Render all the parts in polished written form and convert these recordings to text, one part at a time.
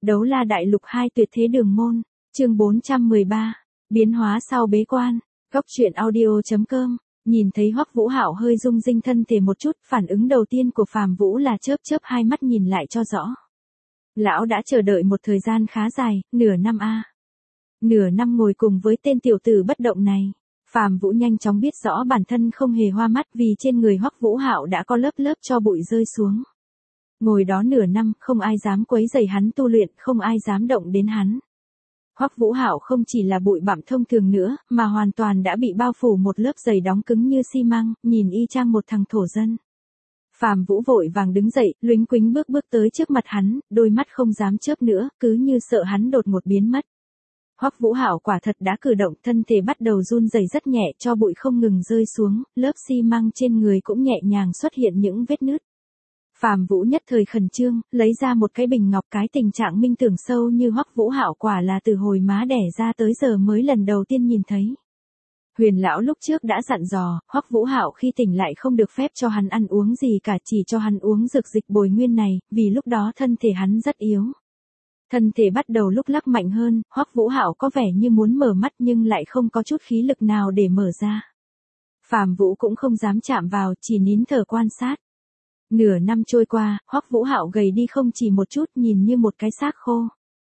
Đấu La Đại Lục 2 Tuyệt Thế Đường Môn, chương 413, biến hóa sau bế quan, Góc Truyện Audio.com. Nhìn thấy Hoắc Vũ Hạo hơi rung rinh thân thể một chút, phản ứng đầu tiên của Phàm Vũ là chớp chớp hai mắt nhìn lại cho rõ. Lão đã chờ đợi một thời gian khá dài, nửa năm a. Nửa năm ngồi cùng với tên tiểu tử bất động này. Phàm Vũ nhanh chóng biết rõ bản thân không hề hoa mắt vì trên người Hoắc Vũ Hạo đã có lớp lớp tro bụi rơi xuống. Ngồi đó nửa năm, không ai dám quấy rầy hắn tu luyện, không ai dám động đến hắn. Hoắc Vũ Hạo không chỉ là bụi bặm thông thường nữa, mà hoàn toàn đã bị bao phủ một lớp dày đóng cứng như xi măng, nhìn y chang một thằng thổ dân. Phàm Vũ vội vàng đứng dậy, luếnh quính bước tới trước mặt hắn, đôi mắt không dám chớp nữa, cứ như sợ hắn đột ngột biến mất. Hoắc Vũ Hạo quả thật đã cử động, thân thể bắt đầu run rẩy rất nhẹ, cho bụi không ngừng rơi xuống, lớp xi măng trên người cũng nhẹ nhàng xuất hiện những vết nứt. Phàm Vũ nhất thời khẩn trương, lấy ra một cái bình ngọc, cái tình trạng minh tưởng sâu như Hoắc Vũ Hạo quả là từ hồi má đẻ ra tới giờ mới lần đầu tiên nhìn thấy. Huyền lão lúc trước đã dặn dò, Hoắc Vũ Hạo khi tỉnh lại không được phép cho hắn ăn uống gì cả, chỉ cho hắn uống dược dịch bồi nguyên này, vì lúc đó thân thể hắn rất yếu. Thân thể bắt đầu lúc lắc mạnh hơn, Hoắc Vũ Hạo có vẻ như muốn mở mắt nhưng lại không có chút khí lực nào để mở ra. Phàm Vũ cũng không dám chạm vào, chỉ nín thở quan sát. Nửa năm trôi qua, Hoắc Vũ Hạo gầy đi không chỉ một chút, nhìn như một cái xác khô.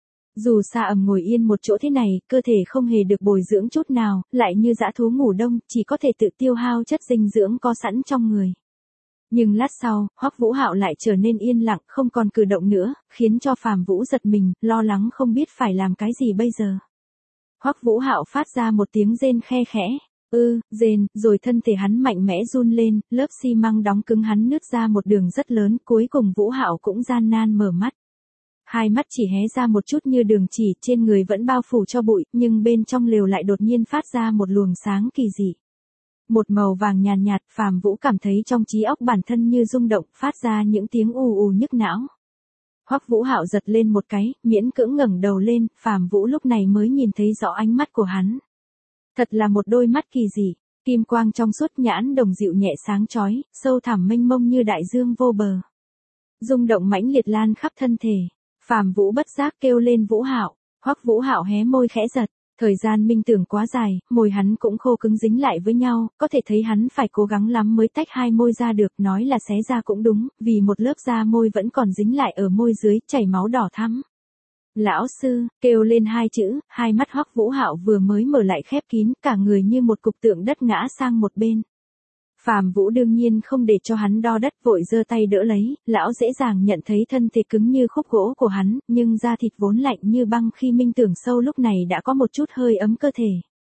Dù Sa Ẩm ngồi yên một chỗ thế này, cơ thể không hề được bồi dưỡng chút nào, lại như dã thú ngủ đông, chỉ có thể tự tiêu hao chất dinh dưỡng có sẵn trong người. Nhưng lát sau, Hoắc Vũ Hạo lại trở nên yên lặng, không còn cử động nữa, khiến cho Phàm Vũ giật mình, lo lắng không biết phải làm cái gì bây giờ. Hoắc Vũ Hạo phát ra một tiếng rên khe khẽ. Rên, rồi thân thể hắn mạnh mẽ run lên, lớp xi măng đóng cứng hắn nứt ra một đường rất lớn, cuối cùng Vũ Hạo cũng gian nan mở mắt. Hai mắt chỉ hé ra một chút như đường chỉ, trên người vẫn bao phủ cho bụi, nhưng bên trong lều lại đột nhiên phát ra một luồng sáng kỳ dị. Một màu vàng nhàn nhạt, Phàm Vũ cảm thấy trong trí óc bản thân như rung động, phát ra những tiếng ù ù nhức não. Hoắc Vũ Hạo giật lên một cái, miễn cưỡng ngẩng đầu lên, Phàm Vũ lúc này mới nhìn thấy rõ ánh mắt của hắn. Thật là một đôi mắt kỳ dị, kim quang trong suốt, nhãn đồng dịu nhẹ sáng chói, sâu thẳm mênh mông như đại dương vô bờ. Rung động mãnh liệt lan khắp thân thể. Phàm Vũ bất giác kêu lên Vũ Hạo. Hoắc Vũ Hạo hé môi khẽ giật. Thời gian minh tưởng quá dài, môi hắn cũng khô cứng dính lại với nhau, có thể thấy hắn phải cố gắng lắm mới tách hai môi ra được, nói là xé ra cũng đúng, vì một lớp da môi vẫn còn dính lại ở môi dưới, chảy máu đỏ thắm. Lão sư, kêu lên hai chữ, hai mắt Hoắc Vũ Hạo vừa mới mở lại khép kín, cả người như một cục tượng đất ngã sang một bên. Phàm Vũ đương nhiên không để cho hắn đo đất, vội giơ tay đỡ lấy, lão dễ dàng nhận thấy thân thể cứng như khúc gỗ của hắn, nhưng da thịt vốn lạnh như băng khi minh tưởng sâu lúc này đã có một chút hơi ấm cơ thể.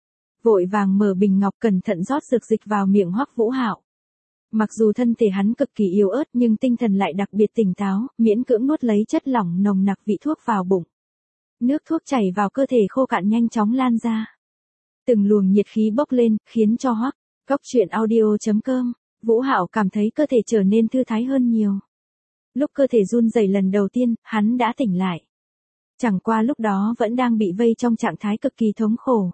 Vội vàng mở bình ngọc cẩn thận rót dược dịch vào miệng Hoắc Vũ Hạo. Mặc dù thân thể hắn cực kỳ yếu ớt nhưng tinh thần lại đặc biệt tỉnh táo, miễn cưỡng nuốt lấy chất lỏng nồng nặc vị thuốc vào bụng. Nước thuốc chảy vào cơ thể khô cạn nhanh chóng lan ra. Từng luồng nhiệt khí bốc lên, khiến cho Góc Truyện Audio.com, Vũ Hạo cảm thấy cơ thể trở nên thư thái hơn nhiều. Lúc cơ thể run rẩy lần đầu tiên, hắn đã tỉnh lại. Chẳng qua lúc đó vẫn đang bị vây trong trạng thái cực kỳ thống khổ.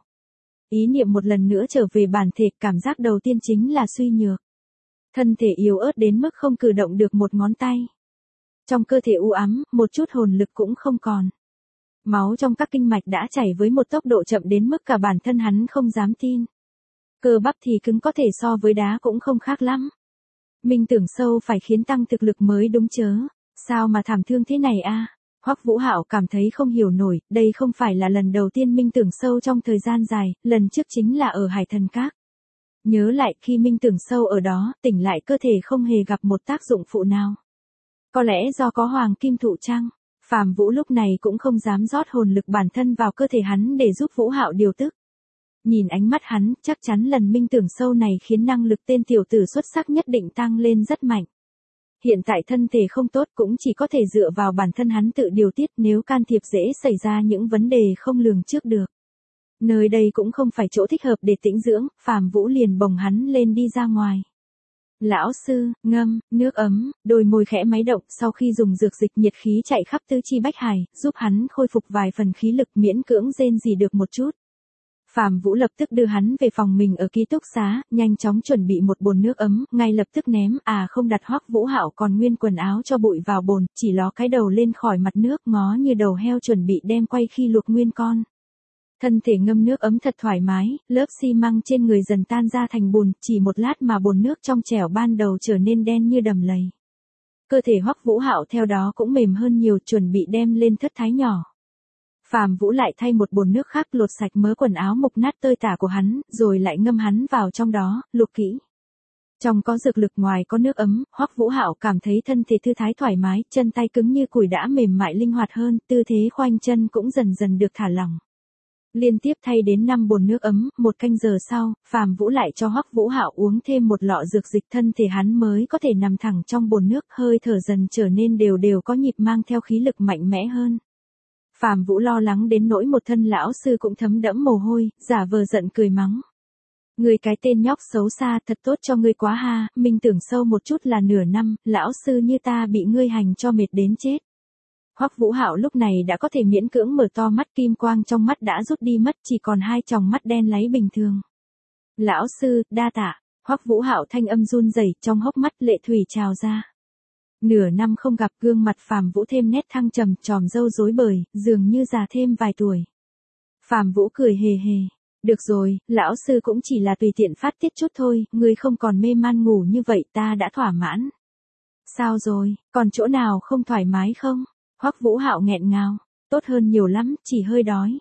Ý niệm một lần nữa trở về bản thể, cảm giác đầu tiên chính là suy nhược. Thân thể yếu ớt đến mức không cử động được một ngón tay. Trong cơ thể u ám, một chút hồn lực cũng không còn. Máu trong các kinh mạch đã chảy với một tốc độ chậm đến mức cả bản thân hắn không dám tin. Cơ bắp thì cứng có thể so với đá cũng không khác lắm. Minh tưởng sâu phải khiến tăng thực lực mới đúng chớ. Sao mà thảm thương thế này a? Hoắc Vũ Hạo cảm thấy không hiểu nổi, đây không phải là lần đầu tiên minh tưởng sâu trong thời gian dài, lần trước chính là ở Hải Thần Các. Nhớ lại khi minh tưởng sâu ở đó, tỉnh lại cơ thể không hề gặp một tác dụng phụ nào. Có lẽ do có hoàng kim thụ chăng? Phàm Vũ lúc này cũng không dám rót hồn lực bản thân vào cơ thể hắn để giúp Vũ Hạo điều tức. Nhìn ánh mắt hắn, chắc chắn lần minh tưởng sâu này khiến năng lực tên tiểu tử xuất sắc nhất định tăng lên rất mạnh. Hiện tại thân thể không tốt cũng chỉ có thể dựa vào bản thân hắn tự điều tiết, nếu can thiệp dễ xảy ra những vấn đề không lường trước được. Nơi đây cũng không phải chỗ thích hợp để tĩnh dưỡng, Phàm Vũ liền bồng hắn lên đi ra ngoài. Lão sư, ngâm, nước ấm, đôi môi khẽ máy động, sau khi dùng dược dịch nhiệt khí chạy khắp tứ chi bách hải, giúp hắn khôi phục vài phần khí lực, miễn cưỡng rên rỉ được một chút. Phạm Vũ lập tức đưa hắn về phòng mình ở ký túc xá, nhanh chóng chuẩn bị một bồn nước ấm, ngay lập tức ném, không đặt Hoắc Vũ Hạo còn nguyên quần áo cho bụi vào bồn, chỉ ló cái đầu lên khỏi mặt nước, ngó như đầu heo chuẩn bị đem quay khi luộc nguyên con. Thân thể ngâm nước ấm thật thoải mái, lớp xi măng trên người dần tan ra thành bùn, chỉ một lát mà bồn nước trong trẻo ban đầu trở nên đen như đầm lầy. Cơ thể Hoắc Vũ Hạo theo đó cũng mềm hơn nhiều, chuẩn bị đem lên thất thái nhỏ. Phạm Vũ lại thay một bồn nước khác lột sạch mớ quần áo mục nát tơi tả của hắn, rồi lại ngâm hắn vào trong đó, luộc kỹ. Trong có dược lực ngoài có nước ấm, Hoắc Vũ Hạo cảm thấy thân thể thư thái thoải mái, chân tay cứng như củi đã mềm mại linh hoạt hơn, tư thế khoanh chân cũng dần dần được thả lỏng. Liên tiếp thay đến 5 bồn nước ấm, 1 canh giờ sau, Phạm Vũ lại cho Hoắc Vũ Hạo uống thêm một lọ dược dịch, thân thể hắn mới có thể nằm thẳng trong bồn nước, hơi thở dần trở nên đều đều có nhịp mang theo khí lực mạnh mẽ hơn. Phạm Vũ lo lắng đến nỗi một thân lão sư cũng thấm đẫm mồ hôi, giả vờ giận cười mắng. Ngươi cái tên nhóc xấu xa, thật tốt cho ngươi quá ha, mình tưởng sâu một chút là nửa năm, lão sư như ta bị ngươi hành cho mệt đến chết. Hoắc Vũ Hạo lúc này đã có thể miễn cưỡng mở to mắt, kim quang trong mắt đã rút đi mất, chỉ còn 2 tròng mắt đen láy bình thường. Lão sư, đa tạ. Hoắc Vũ Hạo thanh âm run rẩy, trong hốc mắt lệ thủy trào ra. Nửa năm không gặp, gương mặt Phạm Vũ thêm nét thăng trầm, tròm râu rối bời, dường như già thêm vài tuổi. Phạm Vũ cười hề hề. Được rồi, lão sư cũng chỉ là tùy tiện phát tiết chút thôi, ngươi không còn mê man ngủ như vậy ta đã thỏa mãn. Sao rồi, còn chỗ nào không thoải mái không? Hoắc Vũ Hạo nghẹn ngào. Tốt hơn nhiều lắm, chỉ hơi đói.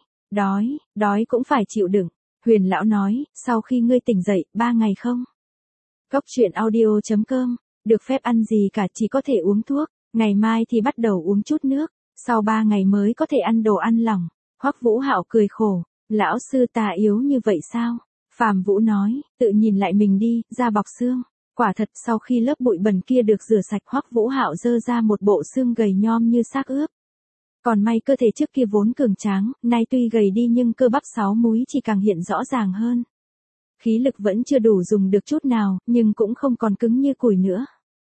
Đói cũng phải chịu đựng. Huyền lão nói, sau khi ngươi tỉnh dậy, 3 ngày không? Cốc truyện audio.com, được phép ăn gì cả, chỉ có thể uống thuốc, ngày mai thì bắt đầu uống chút nước, sau 3 ngày mới có thể ăn đồ ăn lỏng. Hoắc Vũ Hạo cười khổ, lão sư ta yếu như vậy sao? Phạm Vũ nói, tự nhìn lại mình đi, da bọc xương. Quả thật sau khi lớp bụi bẩn kia được rửa sạch, Hoắc Vũ Hạo dơ ra một bộ xương gầy nhom như xác ướp. Còn may cơ thể trước kia vốn cường tráng, nay tuy gầy đi nhưng cơ bắp 6 múi chỉ càng hiện rõ ràng hơn. Khí lực vẫn chưa đủ dùng được chút nào, nhưng cũng không còn cứng như củi nữa.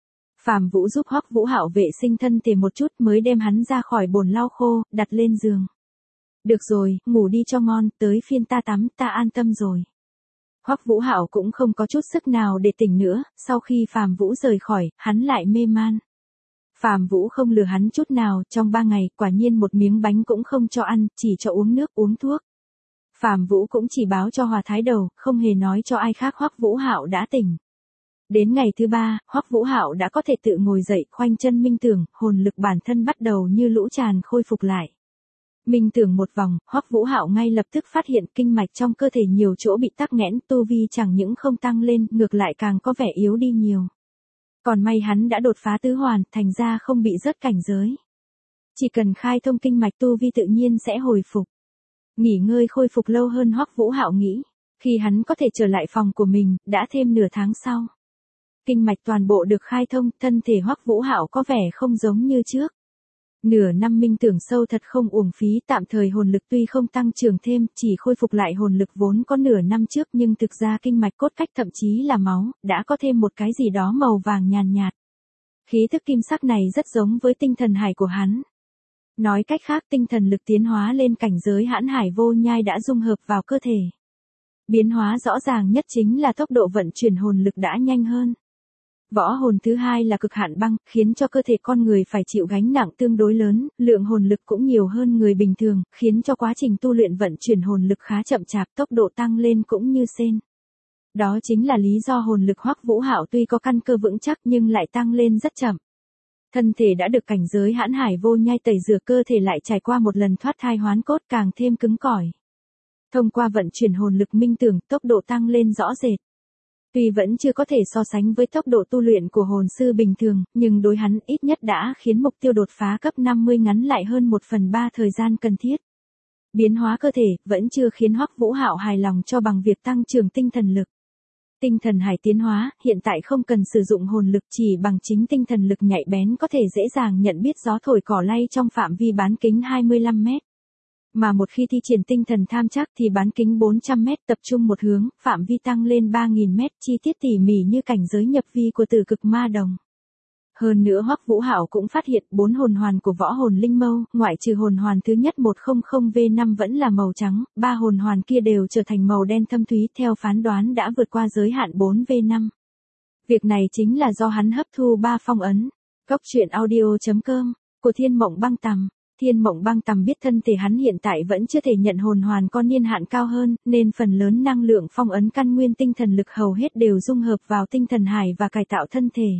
Phạm Vũ giúp Hoắc Vũ Hạo vệ sinh thân thể một chút mới đem hắn ra khỏi bồn lau khô, đặt lên giường. Được rồi, ngủ đi cho ngon, tới phiên ta tắm, ta an tâm rồi. Hoắc Vũ Hạo cũng không có chút sức nào để tỉnh nữa, sau khi Phạm Vũ rời khỏi, hắn lại mê man. Phạm Vũ không lừa hắn chút nào, trong 3 ngày, quả nhiên một miếng bánh cũng không cho ăn, chỉ cho uống nước, uống thuốc. Phạm Vũ cũng chỉ báo cho Hòa Thái Đầu, không hề nói cho ai khác Hoắc Vũ Hạo đã tỉnh. Đến ngày thứ 3, Hoắc Vũ Hạo đã có thể tự ngồi dậy, khoanh chân minh tưởng, hồn lực bản thân bắt đầu như lũ tràn khôi phục lại. Minh tưởng một vòng, Hoắc Vũ Hạo ngay lập tức phát hiện kinh mạch trong cơ thể nhiều chỗ bị tắc nghẽn, tu vi chẳng những không tăng lên, ngược lại càng có vẻ yếu đi nhiều. Còn may hắn đã đột phá tứ hoàn, thành ra không bị rớt cảnh giới. Chỉ cần khai thông kinh mạch tu vi tự nhiên sẽ hồi phục. Nghỉ ngơi khôi phục lâu hơn Hoắc Vũ Hạo nghĩ, khi hắn có thể trở lại phòng của mình, đã thêm nửa tháng sau. Kinh mạch toàn bộ được khai thông, thân thể Hoắc Vũ Hạo có vẻ không giống như trước. Nửa năm minh tưởng sâu thật không uổng phí, tạm thời hồn lực tuy không tăng trưởng thêm, chỉ khôi phục lại hồn lực vốn có nửa năm trước, nhưng thực ra kinh mạch cốt cách thậm chí là máu, đã có thêm một cái gì đó màu vàng nhàn nhạt. Khí thức kim sắc này rất giống với tinh thần hải của hắn. Nói cách khác, tinh thần lực tiến hóa lên cảnh giới hãn hải vô nhai đã dung hợp vào cơ thể. Biến hóa rõ ràng nhất chính là tốc độ vận chuyển hồn lực đã nhanh hơn. Võ hồn thứ hai là cực hạn băng, khiến cho cơ thể con người phải chịu gánh nặng tương đối lớn, lượng hồn lực cũng nhiều hơn người bình thường, khiến cho quá trình tu luyện vận chuyển hồn lực khá chậm chạp, tốc độ tăng lên cũng như sên. Đó chính là lý do hồn lực Hoắc Vũ Hạo tuy có căn cơ vững chắc nhưng lại tăng lên rất chậm. Thân thể đã được cảnh giới hãn hải vô nhai tẩy rửa, cơ thể lại trải qua một lần thoát thai hoán cốt càng thêm cứng cỏi. Thông qua vận chuyển hồn lực minh tưởng, tốc độ tăng lên rõ rệt. Tuy vẫn chưa có thể so sánh với tốc độ tu luyện của hồn sư bình thường, nhưng đối hắn ít nhất đã khiến mục tiêu đột phá cấp 50 ngắn lại hơn 1/3 thời gian cần thiết. Biến hóa cơ thể vẫn chưa khiến Hoắc Vũ Hạo hài lòng cho bằng việc tăng trưởng tinh thần lực. Tinh thần hải tiến hóa, hiện tại không cần sử dụng hồn lực, chỉ bằng chính tinh thần lực nhạy bén có thể dễ dàng nhận biết gió thổi cỏ lay trong phạm vi bán kính 25 mét. Mà một khi thi triển tinh thần tham trắc thì bán kính 400 mét, tập trung một hướng, phạm vi tăng lên 3.000 mét, chi tiết tỉ mỉ như cảnh giới nhập vi của tử cực ma đồng. Hơn nữa Hoắc Vũ Hạo cũng phát hiện 4 hồn hoàn của võ hồn linh mâu, ngoại trừ hồn hoàn thứ nhất 100V5 vẫn là màu trắng, 3 hồn hoàn kia đều trở thành màu đen thâm thúy, theo phán đoán đã vượt qua giới hạn 4V5. Việc này chính là do hắn hấp thu 3 phong ấn. Góc truyện audio.com, của Thiên Mộng Băng Tằm. Thiên Mộng Băng Tằm biết thân thể hắn hiện tại vẫn chưa thể nhận hồn hoàn có niên hạn cao hơn, nên phần lớn năng lượng phong ấn căn nguyên tinh thần lực hầu hết đều dung hợp vào tinh thần hải và cải tạo thân thể.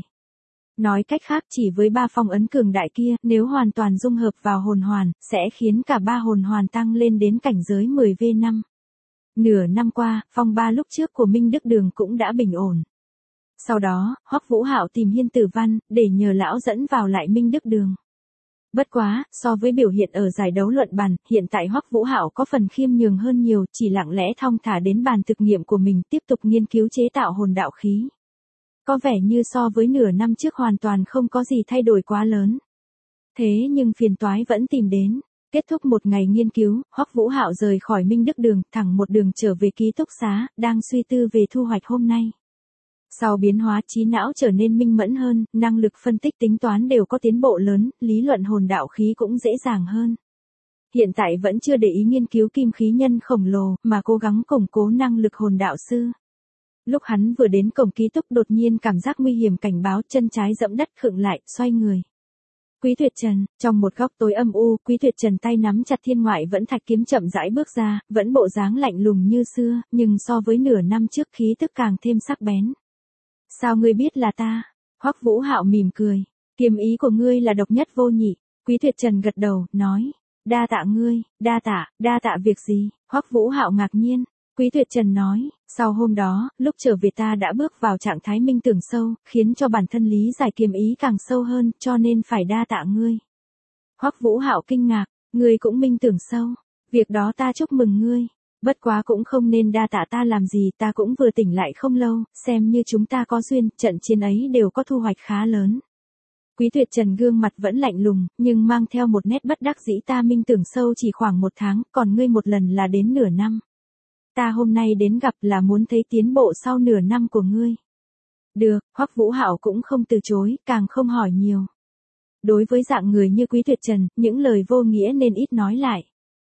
Nói cách khác chỉ với 3 phong ấn cường đại kia, nếu hoàn toàn dung hợp vào hồn hoàn, sẽ khiến cả 3 hồn hoàn tăng lên đến cảnh giới 10V5. Nửa năm qua, phong 3 lúc trước của Minh Đức Đường cũng đã bình ổn. Sau đó, Hoắc Vũ Hạo tìm Hiên Tử Văn, để nhờ lão dẫn vào lại Minh Đức Đường. Bất quá, so với biểu hiện ở giải đấu luận bàn, hiện tại Hoắc Vũ Hạo có phần khiêm nhường hơn nhiều, chỉ lặng lẽ thong thả đến bàn thực nghiệm của mình tiếp tục nghiên cứu chế tạo hồn đạo khí. Có vẻ như so với nửa năm trước hoàn toàn không có gì thay đổi quá lớn. Thế nhưng phiền toái vẫn tìm đến. Kết thúc một ngày nghiên cứu, Hoắc Vũ Hạo rời khỏi Minh Đức Đường, thẳng một đường trở về ký túc xá, đang suy tư về thu hoạch hôm nay. Sau biến hóa trí não trở nên minh mẫn hơn, năng lực phân tích tính toán đều có tiến bộ lớn, lý luận hồn đạo khí cũng dễ dàng hơn. Hiện tại vẫn chưa để ý nghiên cứu kim khí nhân khổng lồ, mà cố gắng củng cố năng lực hồn đạo sư. Lúc hắn vừa đến cổng ký túc đột nhiên cảm giác nguy hiểm cảnh báo, chân trái dẫm đất khựng lại, xoay người. Quý Tuyệt Trần, trong một góc tối âm u, Quý Tuyệt Trần tay nắm chặt thiên ngoại vẫn thạch kiếm chậm rãi bước ra, vẫn bộ dáng lạnh lùng như xưa, nhưng so với nửa năm trước khí tức càng thêm sắc bén. Sao ngươi biết là ta? Hoắc Vũ Hạo mỉm cười. Kiếm ý của ngươi là độc nhất vô nhị. Quý Tuyệt Trần gật đầu, nói. Đa tạ ngươi, đa tạ việc gì? Hoắc Vũ Hạo ngạc nhiên. Quý Tuyệt Trần nói, sau hôm đó, lúc trở về ta đã bước vào trạng thái minh tưởng sâu, khiến cho bản thân lý giải kiếm ý càng sâu hơn, cho nên phải đa tạ ngươi. Hoắc Vũ Hạo kinh ngạc, ngươi cũng minh tưởng sâu. Việc đó ta chúc mừng ngươi. Bất quá cũng không nên đa tạ ta làm gì, ta cũng vừa tỉnh lại không lâu, xem như chúng ta có duyên, trận chiến ấy đều có thu hoạch khá lớn. Quý Tuyệt Trần gương mặt vẫn lạnh lùng, nhưng mang theo một nét bất đắc dĩ, ta minh tưởng sâu chỉ khoảng 1 tháng, còn ngươi một lần là đến nửa năm. Ta hôm nay đến gặp là muốn thấy tiến bộ sau nửa năm của ngươi. Được, Hoắc Vũ Hạo cũng không từ chối, càng không hỏi nhiều. Đối với dạng người như Quý Tuyệt Trần, những lời vô nghĩa nên ít nói lại.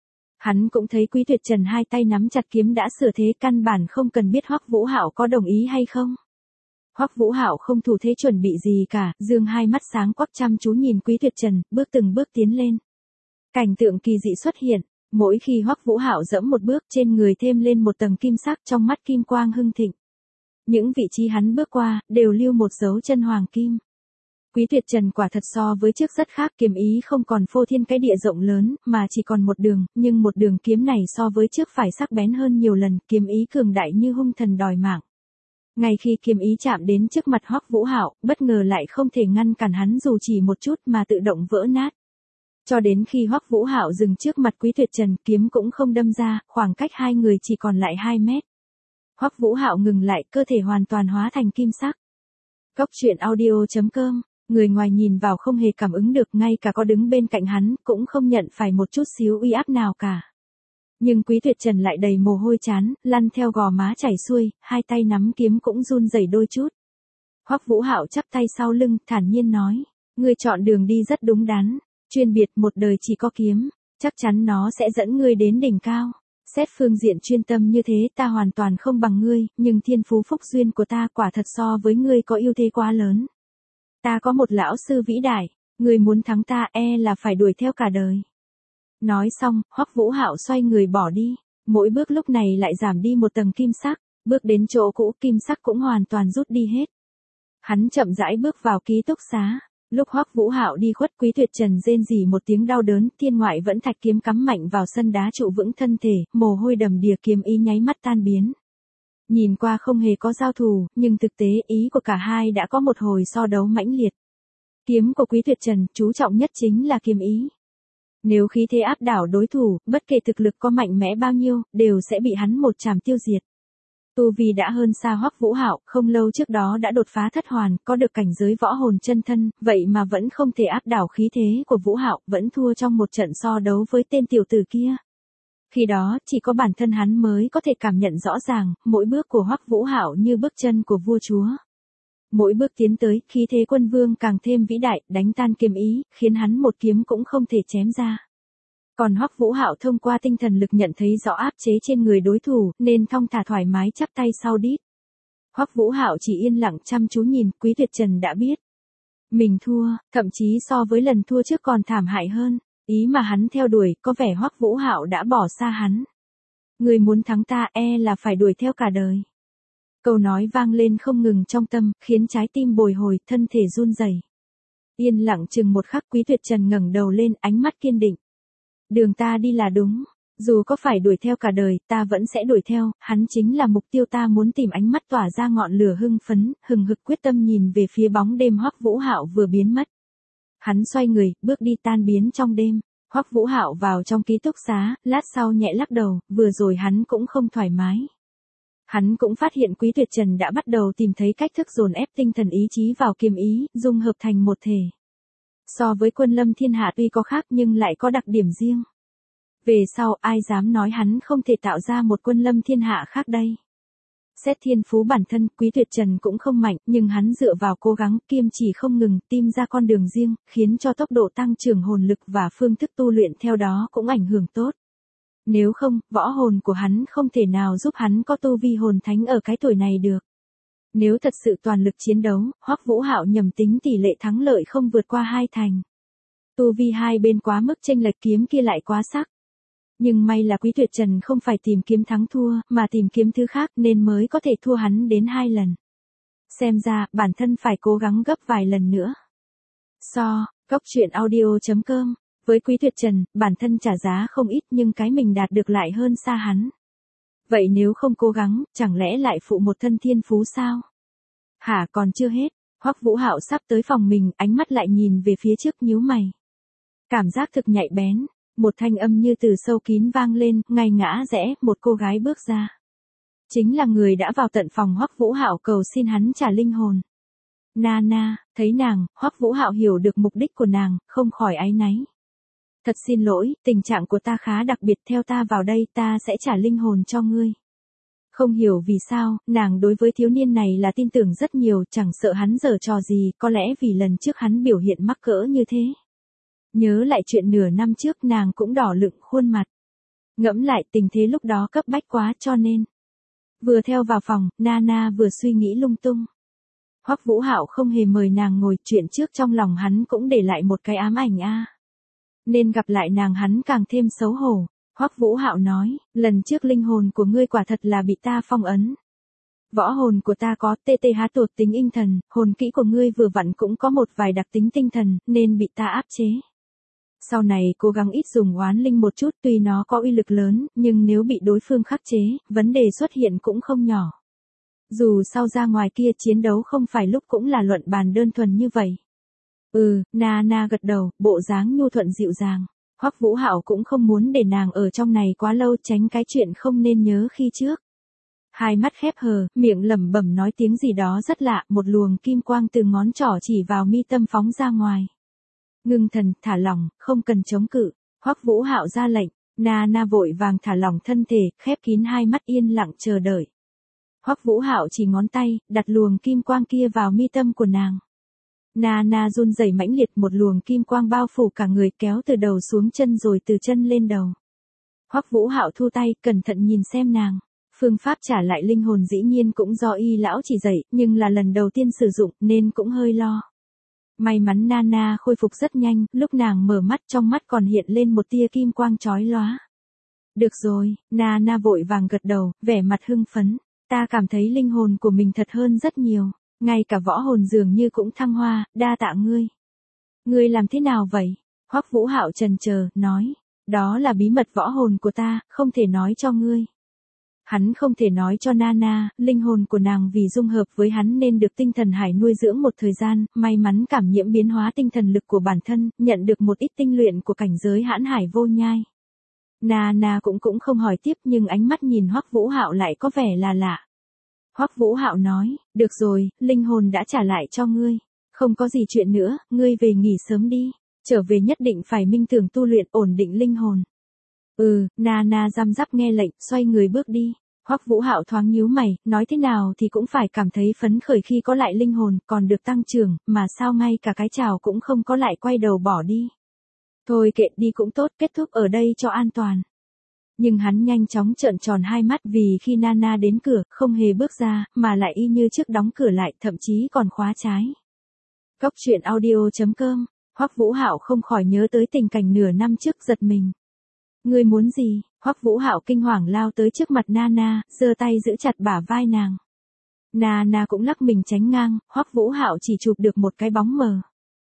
Hắn cũng thấy Quý Tuyệt Trần hai tay nắm chặt kiếm đã sửa thế, căn bản không cần biết Hoắc Vũ Hạo có đồng ý hay không. Hoắc Vũ Hạo không thủ thế chuẩn bị gì cả, dương hai mắt sáng quắc chăm chú nhìn Quý Tuyệt Trần, bước từng bước tiến lên. Cảnh tượng kỳ dị xuất hiện, mỗi khi Hoắc Vũ Hạo dẫm một bước, trên người thêm lên một tầng kim sắc, trong mắt kim quang hưng thịnh. Những vị trí hắn bước qua, đều lưu một dấu chân hoàng kim. Quý Tuyệt Trần quả thật so với trước rất khác, kiếm ý không còn phô thiên cái địa rộng lớn, mà chỉ còn một đường, nhưng một đường kiếm này so với trước phải sắc bén hơn nhiều lần, kiếm ý cường đại như hung thần đòi mạng. Ngay khi kiếm ý chạm đến trước mặt Hoắc Vũ Hạo, bất ngờ lại không thể ngăn cản hắn dù chỉ một chút mà tự động vỡ nát. Cho đến khi Hoắc Vũ Hạo dừng trước mặt Quý Tuyệt Trần, kiếm cũng không đâm ra, khoảng cách hai người chỉ còn lại 2 mét. Hoắc Vũ Hạo ngừng lại, cơ thể hoàn toàn hóa thành kim sắc. Góc truyện audio.com, người ngoài nhìn vào không hề cảm ứng được, ngay cả có đứng bên cạnh hắn, cũng không nhận phải một chút xíu uy áp nào cả. Nhưng Quý Tuyệt Trần lại đầy mồ hôi chán, lăn theo gò má chảy xuôi, hai tay nắm kiếm cũng run rẩy đôi chút. Hoắc Vũ Hạo chắp tay sau lưng, thản nhiên nói, ngươi chọn đường đi rất đúng đắn, chuyên biệt một đời chỉ có kiếm, chắc chắn nó sẽ dẫn ngươi đến đỉnh cao. Xét phương diện chuyên tâm như thế ta hoàn toàn không bằng ngươi, nhưng thiên phú phúc duyên của ta quả thật so với ngươi có ưu thế quá lớn. Ta có một lão sư vĩ đại, ngươi muốn thắng ta là phải đuổi theo cả đời. Nói xong, Hoắc Vũ Hạo xoay người bỏ đi, mỗi bước lúc này lại giảm đi một tầng kim sắc, bước đến chỗ cũ kim sắc cũng hoàn toàn rút đi hết. Hắn chậm rãi bước vào ký túc xá, lúc Hoắc Vũ Hạo đi khuất, Quý Tuyệt Trần rên rỉ một tiếng đau đớn, thiên ngoại vẫn thạch kiếm cắm mạnh vào sân đá trụ vững thân thể, mồ hôi đầm đìa, kiếm ý nháy mắt tan biến. Nhìn qua không hề có giao thủ, nhưng thực tế ý của cả hai đã có một hồi so đấu mãnh liệt. Kiếm của Quý Tuyệt Trần chú trọng nhất chính là kiếm ý. Nếu khí thế áp đảo đối thủ, bất kể thực lực có mạnh mẽ bao nhiêu, đều sẽ bị hắn một trảm tiêu diệt. Tu vi đã hơn xa Hoắc Vũ Hạo, không lâu trước đó đã đột phá thất hoàn, có được cảnh giới võ hồn chân thân, vậy mà vẫn không thể áp đảo khí thế của Vũ Hạo, vẫn thua trong một trận so đấu với tên tiểu tử kia. Khi đó, chỉ có bản thân hắn mới có thể cảm nhận rõ ràng, mỗi bước của Hoắc Vũ Hạo như bước chân của vua chúa. Mỗi bước tiến tới, khí thế quân vương càng thêm vĩ đại, đánh tan kiếm ý, khiến hắn một kiếm cũng không thể chém ra. Còn Hoắc Vũ Hạo thông qua tinh thần lực nhận thấy rõ áp chế trên người đối thủ, nên thong thả thoải mái chắp tay sau đít. Hoắc Vũ Hạo chỉ yên lặng chăm chú nhìn, Quý Tuyệt Trần đã biết. Mình thua, thậm chí so với lần thua trước còn thảm hại hơn. Ý mà hắn theo đuổi, có vẻ Hoắc Vũ Hạo đã bỏ xa hắn. Người muốn thắng ta là phải đuổi theo cả đời. Câu nói vang lên không ngừng trong tâm, khiến trái tim bồi hồi, thân thể run rẩy. Yên lặng chừng một khắc, Quý Tuyệt Trần ngẩng đầu lên, ánh mắt kiên định. Đường ta đi là đúng, dù có phải đuổi theo cả đời, ta vẫn sẽ đuổi theo, hắn chính là mục tiêu ta muốn tìm. Ánh mắt tỏa ra ngọn lửa hưng phấn, hừng hực quyết tâm nhìn về phía bóng đêm Hoắc Vũ Hạo vừa biến mất. Hắn xoay người, bước đi tan biến trong đêm. Hoắc Vũ Hạo vào trong ký túc xá, lát sau nhẹ lắc đầu, vừa rồi hắn cũng không thoải mái. Hắn cũng phát hiện Quý Tuyệt Trần đã bắt đầu tìm thấy cách thức dồn ép tinh thần ý chí vào kiếm ý, dung hợp thành một thể. So với Quân Lâm Thiên Hạ tuy có khác nhưng lại có đặc điểm riêng. Về sau ai dám nói hắn không thể tạo ra một Quân Lâm Thiên Hạ khác đây. Xét thiên phú bản thân, Quý Tuyệt Trần cũng không mạnh, nhưng hắn dựa vào cố gắng kiên trì không ngừng, tìm ra con đường riêng, khiến cho tốc độ tăng trưởng hồn lực và phương thức tu luyện theo đó cũng ảnh hưởng tốt. Nếu không, võ hồn của hắn không thể nào giúp hắn có tu vi hồn thánh ở cái tuổi này được. Nếu thật sự toàn lực chiến đấu, Hoắc Vũ Hạo nhầm tính tỷ lệ thắng lợi không vượt qua 2 thành. Tu vi hai bên quá mức chênh lệch, kiếm kia lại quá sắc. Nhưng may là Quý Tuyệt Trần không phải tìm kiếm thắng thua, mà tìm kiếm thứ khác nên mới có thể thua hắn đến 2 lần. Xem ra, bản thân phải cố gắng gấp vài lần nữa. Góc truyện audio.com. Với Quý Tuyệt Trần, bản thân trả giá không ít nhưng cái mình đạt được lại hơn xa hắn. Vậy nếu không cố gắng, chẳng lẽ lại phụ một thân thiên phú sao? Hả, còn chưa hết. Hoắc Vũ Hạo sắp tới phòng mình, ánh mắt lại nhìn về phía trước, nhíu mày. Cảm giác thực nhạy bén. Một thanh âm như từ sâu kín vang lên, ngay ngã rẽ, một cô gái bước ra. Chính là người đã vào tận phòng Hoắc Vũ Hạo cầu xin hắn trả linh hồn. Nana, thấy nàng, Hoắc Vũ Hạo hiểu được mục đích của nàng, không khỏi áy náy. Thật xin lỗi, tình trạng của ta khá đặc biệt, theo ta vào đây, ta sẽ trả linh hồn cho ngươi. Không hiểu vì sao, nàng đối với thiếu niên này là tin tưởng rất nhiều, chẳng sợ hắn giở trò gì, có lẽ vì lần trước hắn biểu hiện mắc cỡ như thế. Nhớ lại chuyện nửa năm trước, nàng cũng đỏ lựng khuôn mặt. Ngẫm lại tình thế lúc đó cấp bách quá cho nên. Vừa theo vào phòng, Nana vừa suy nghĩ lung tung. Hoắc Vũ Hạo không hề mời nàng ngồi, chuyện trước trong lòng hắn cũng để lại một cái ám ảnh Nên gặp lại nàng hắn càng thêm xấu hổ. Hoắc Vũ Hạo nói, lần trước linh hồn của ngươi quả thật là bị ta phong ấn. Võ hồn của ta có TTH thuộc tính tinh thần, hồn kỹ của ngươi vừa vặn cũng có một vài đặc tính tinh thần, nên bị ta áp chế. Sau này cố gắng ít dùng oán linh một chút, tuy nó có uy lực lớn, nhưng nếu bị đối phương khắc chế, vấn đề xuất hiện cũng không nhỏ. Dù sau ra ngoài kia chiến đấu không phải lúc cũng là luận bàn đơn thuần như vậy. Nana gật đầu, bộ dáng nhu thuận dịu dàng. Hoắc Vũ Hạo cũng không muốn để nàng ở trong này quá lâu, tránh cái chuyện không nên nhớ khi trước. Hai mắt khép hờ, miệng lẩm bẩm nói tiếng gì đó rất lạ, một luồng kim quang từ ngón trỏ chỉ vào mi tâm phóng ra ngoài. Ngưng thần, thả lỏng, không cần chống cự. Hoắc Vũ Hạo ra lệnh, Nana vội vàng thả lỏng thân thể, khép kín hai mắt yên lặng chờ đợi. Hoắc Vũ Hạo chỉ ngón tay, đặt luồng kim quang kia vào mi tâm của nàng. Nana run rẩy mãnh liệt, một luồng kim quang bao phủ cả người, kéo từ đầu xuống chân rồi từ chân lên đầu. Hoắc Vũ Hạo thu tay, cẩn thận nhìn xem nàng. Phương pháp trả lại linh hồn dĩ nhiên cũng do y lão chỉ dạy, nhưng là lần đầu tiên sử dụng nên cũng hơi lo. May mắn Nana khôi phục rất nhanh, lúc nàng mở mắt trong mắt còn hiện lên một tia kim quang chói lóa. Được rồi, Nana vội vàng gật đầu, vẻ mặt hưng phấn. Ta cảm thấy linh hồn của mình thật hơn rất nhiều, ngay cả võ hồn dường như cũng thăng hoa, đa tạ ngươi. Ngươi làm thế nào vậy? Hoắc Vũ Hạo chần chờ, nói. Đó là bí mật võ hồn của ta, không thể nói cho ngươi. Hắn không thể nói cho Nana, linh hồn của nàng vì dung hợp với hắn nên được tinh thần hải nuôi dưỡng một thời gian, may mắn cảm nhiễm biến hóa tinh thần lực của bản thân, nhận được một ít tinh luyện của cảnh giới hãn hải vô nhai. Nana cũng không hỏi tiếp, nhưng ánh mắt nhìn Hoắc Vũ Hạo lại có vẻ là lạ. Hoắc Vũ Hạo nói, được rồi, linh hồn đã trả lại cho ngươi. Không có gì chuyện nữa, ngươi về nghỉ sớm đi. Trở về nhất định phải minh tưởng tu luyện, ổn định linh hồn. Nana răm rắp nghe lệnh, xoay người bước đi. Hoắc Vũ Hạo thoáng nhíu mày, nói thế nào thì cũng phải cảm thấy phấn khởi khi có lại linh hồn, còn được tăng trưởng, mà sao ngay cả cái chào cũng không có lại quay đầu bỏ đi. Thôi kệ đi cũng tốt, kết thúc ở đây cho an toàn. Nhưng hắn nhanh chóng trợn tròn hai mắt vì khi Nana đến cửa, không hề bước ra, mà lại y như trước đóng cửa lại, thậm chí còn khóa trái. Cốc truyện audio.com, Hoắc Vũ Hạo không khỏi nhớ tới tình cảnh nửa năm trước giật mình. Ngươi muốn gì? Hoắc Vũ Hạo kinh hoàng lao tới trước mặt Nana, giơ tay giữ chặt bả vai nàng. Nana cũng lắc mình tránh ngang, Hoắc Vũ Hạo chỉ chụp được một cái bóng mờ.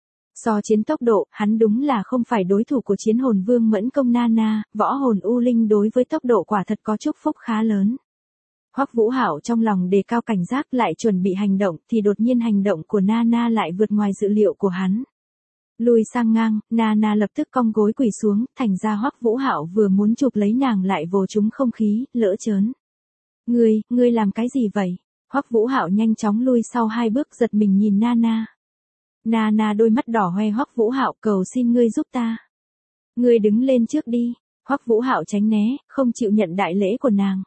So chiến tốc độ, hắn đúng là không phải đối thủ của chiến hồn vương Mẫn Công Nana, võ hồn U Linh đối với tốc độ quả thật có chúc phúc khá lớn. Hoắc Vũ Hạo trong lòng đề cao cảnh giác lại chuẩn bị hành động thì đột nhiên hành động của Nana lại vượt ngoài dự liệu của hắn. Lùi sang ngang, Nana lập tức cong gối quỳ xuống, thành ra Hoắc Vũ Hạo vừa muốn chụp lấy nàng lại vồ trúng không khí, lỡ chớn. Ngươi làm cái gì vậy? Hoắc Vũ Hạo nhanh chóng lui sau hai bước giật mình nhìn Nana. Nana đôi mắt đỏ hoe Hoắc Vũ Hạo, cầu xin ngươi giúp ta. Ngươi đứng lên trước đi. Hoắc Vũ Hạo tránh né, không chịu nhận đại lễ của nàng.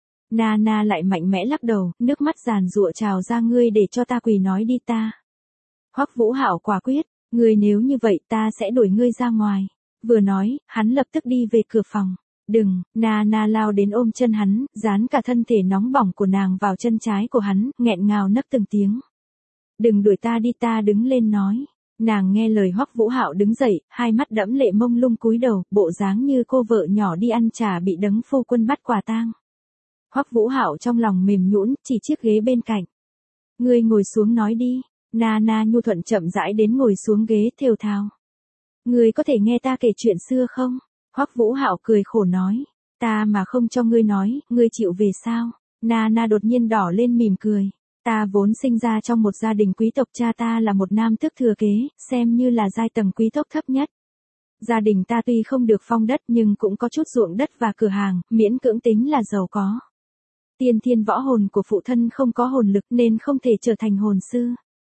Nana lại mạnh mẽ lắc đầu, nước mắt giàn giụa trào ra, ngươi để cho ta quỳ nói đi ta. Hoắc Vũ Hạo quả quyết, ngươi nếu như vậy ta sẽ đuổi ngươi ra ngoài. Vừa nói, hắn lập tức đi về cửa phòng. Đừng, Nana lao đến ôm chân hắn, dán cả thân thể nóng bỏng của nàng vào chân trái của hắn, nghẹn ngào nấc từng tiếng. Đừng đuổi ta đi, ta đứng lên nói. Nàng nghe lời Hoắc Vũ Hạo đứng dậy, hai mắt đẫm lệ mông lung cúi đầu, bộ dáng như cô vợ nhỏ đi ăn trà bị đấng phu quân bắt quả tang. Hoắc Vũ Hạo trong lòng mềm nhũn, chỉ chiếc ghế bên cạnh. Ngươi ngồi xuống nói đi. Nana nhu thuận chậm rãi đến ngồi xuống ghế thều thào. Ngươi có thể nghe ta kể chuyện xưa không? Hoắc Vũ Hạo cười khổ nói. Ta mà không cho ngươi nói, ngươi chịu về sao? Nana đột nhiên đỏ lên mỉm cười. Ta vốn sinh ra trong một gia đình quý tộc, cha ta là một nam tước thừa kế, xem như là giai tầng quý tộc thấp nhất. Gia đình ta tuy không được phong đất nhưng cũng có chút ruộng đất và cửa hàng, miễn cưỡng tính là giàu có. Tiên thiên võ hồn của phụ thân không có hồn lực nên không thể trở thành hồn sư.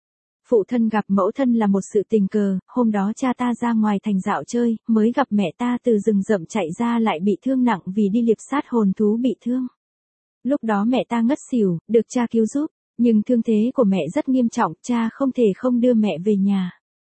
Phụ thân gặp mẫu thân là một sự tình cờ, hôm đó cha ta ra ngoài thành dạo chơi, mới gặp mẹ ta từ rừng rậm chạy ra lại bị thương nặng vì đi liệp sát hồn thú bị thương. Lúc đó mẹ ta ngất xỉu, được cha cứu giúp. Nhưng thương thế của mẹ rất nghiêm trọng, cha không thể không đưa mẹ về nhà.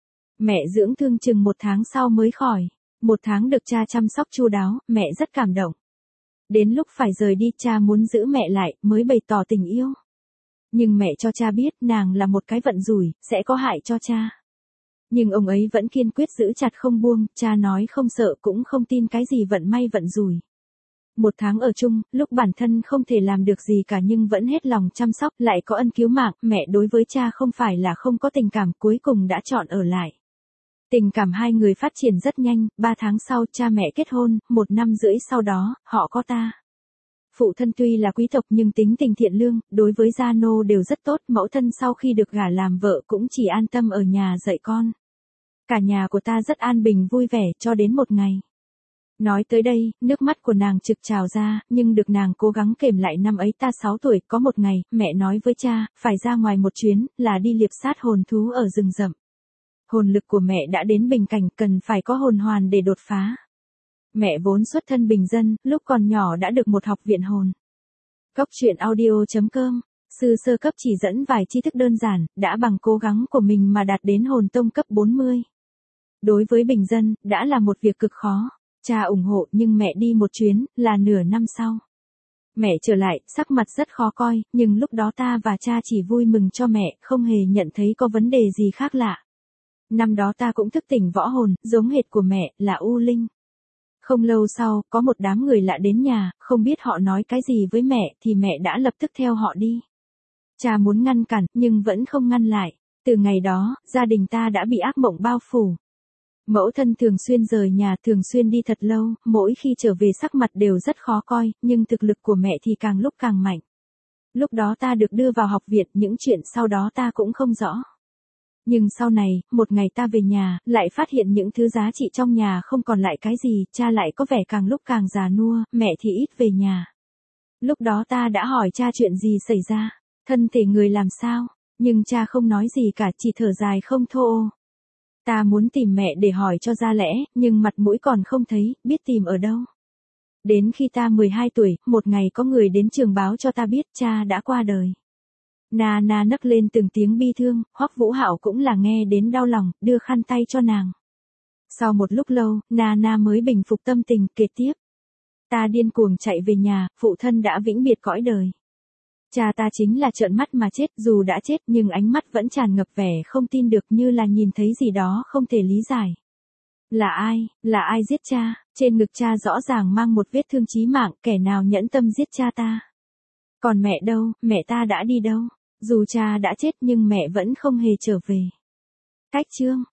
Mẹ dưỡng thương chừng 1 tháng sau mới khỏi. 1 tháng được cha chăm sóc chu đáo, mẹ rất cảm động. Đến lúc phải rời đi, cha muốn giữ mẹ lại, mới bày tỏ tình yêu. Nhưng mẹ cho cha biết nàng là một cái vận rủi, sẽ có hại cho cha. Nhưng ông ấy vẫn kiên quyết giữ chặt không buông, cha nói không sợ cũng không tin cái gì vận may vận rủi. 1 tháng ở chung, lúc bản thân không thể làm được gì cả nhưng vẫn hết lòng chăm sóc, lại có ân cứu mạng, mẹ đối với cha không phải là không có tình cảm, cuối cùng đã chọn ở lại. Tình cảm hai người phát triển rất nhanh, 3 tháng sau cha mẹ kết hôn, 1 năm rưỡi sau đó, họ có ta. Phụ thân tuy là quý tộc nhưng tính tình thiện lương, đối với gia nô đều rất tốt, mẫu thân sau khi được gả làm vợ cũng chỉ an tâm ở nhà dạy con. Cả nhà của ta rất an bình vui vẻ cho đến một ngày. Nói tới đây, nước mắt của nàng trực trào ra, nhưng được nàng cố gắng kềm lại. Năm ấy ta 6 tuổi, có một ngày, mẹ nói với cha, phải ra ngoài một chuyến, là đi liệp sát hồn thú ở rừng rậm. Hồn lực của mẹ đã đến bình cảnh, cần phải có hồn hoàn để đột phá. Mẹ vốn xuất thân bình dân, lúc còn nhỏ đã được một học viện hồn. Cốc truyện audio.com, sư sơ cấp chỉ dẫn vài tri thức đơn giản, đã bằng cố gắng của mình mà đạt đến hồn tông cấp 40. Đối với bình dân, đã là một việc cực khó. Cha ủng hộ nhưng mẹ đi một chuyến, là nửa năm sau. Mẹ trở lại, sắc mặt rất khó coi, nhưng lúc đó ta và cha chỉ vui mừng cho mẹ, không hề nhận thấy có vấn đề gì khác lạ. Năm đó ta cũng thức tỉnh võ hồn, giống hệt của mẹ, là U Linh. Không lâu sau, có một đám người lạ đến nhà, không biết họ nói cái gì với mẹ thì mẹ đã lập tức theo họ đi. Cha muốn ngăn cản, nhưng vẫn không ngăn lại. Từ ngày đó, gia đình ta đã bị ác mộng bao phủ. Mẫu thân thường xuyên rời nhà, thường xuyên đi thật lâu, mỗi khi trở về sắc mặt đều rất khó coi, nhưng thực lực của mẹ thì càng lúc càng mạnh. Lúc đó ta được đưa vào học viện, những chuyện sau đó ta cũng không rõ. Nhưng sau này, một ngày ta về nhà, lại phát hiện những thứ giá trị trong nhà không còn lại cái gì, cha lại có vẻ càng lúc càng già nua, mẹ thì ít về nhà. Lúc đó ta đã hỏi cha chuyện gì xảy ra, thân thể người làm sao, nhưng cha không nói gì cả, chỉ thở dài không thô. Ta muốn tìm mẹ để hỏi cho ra lẽ, nhưng mặt mũi còn không thấy, biết tìm ở đâu. Đến khi ta 12 tuổi, một ngày có người đến trường báo cho ta biết cha đã qua đời. Nana nấc lên từng tiếng bi thương, Hoắc Vũ Hạo cũng là nghe đến đau lòng, đưa khăn tay cho nàng. Sau một lúc lâu, Nana mới bình phục tâm tình, kể tiếp. Ta điên cuồng chạy về nhà, phụ thân đã vĩnh biệt cõi đời. Cha ta chính là trợn mắt mà chết, dù đã chết nhưng ánh mắt vẫn tràn ngập vẻ không tin được, như là nhìn thấy gì đó không thể lý giải. Là ai giết cha? Trên ngực cha rõ ràng mang một vết thương chí mạng, kẻ nào nhẫn tâm giết cha ta? Còn mẹ đâu, mẹ ta đã đi đâu? Dù cha đã chết nhưng mẹ vẫn không hề trở về. Cách chương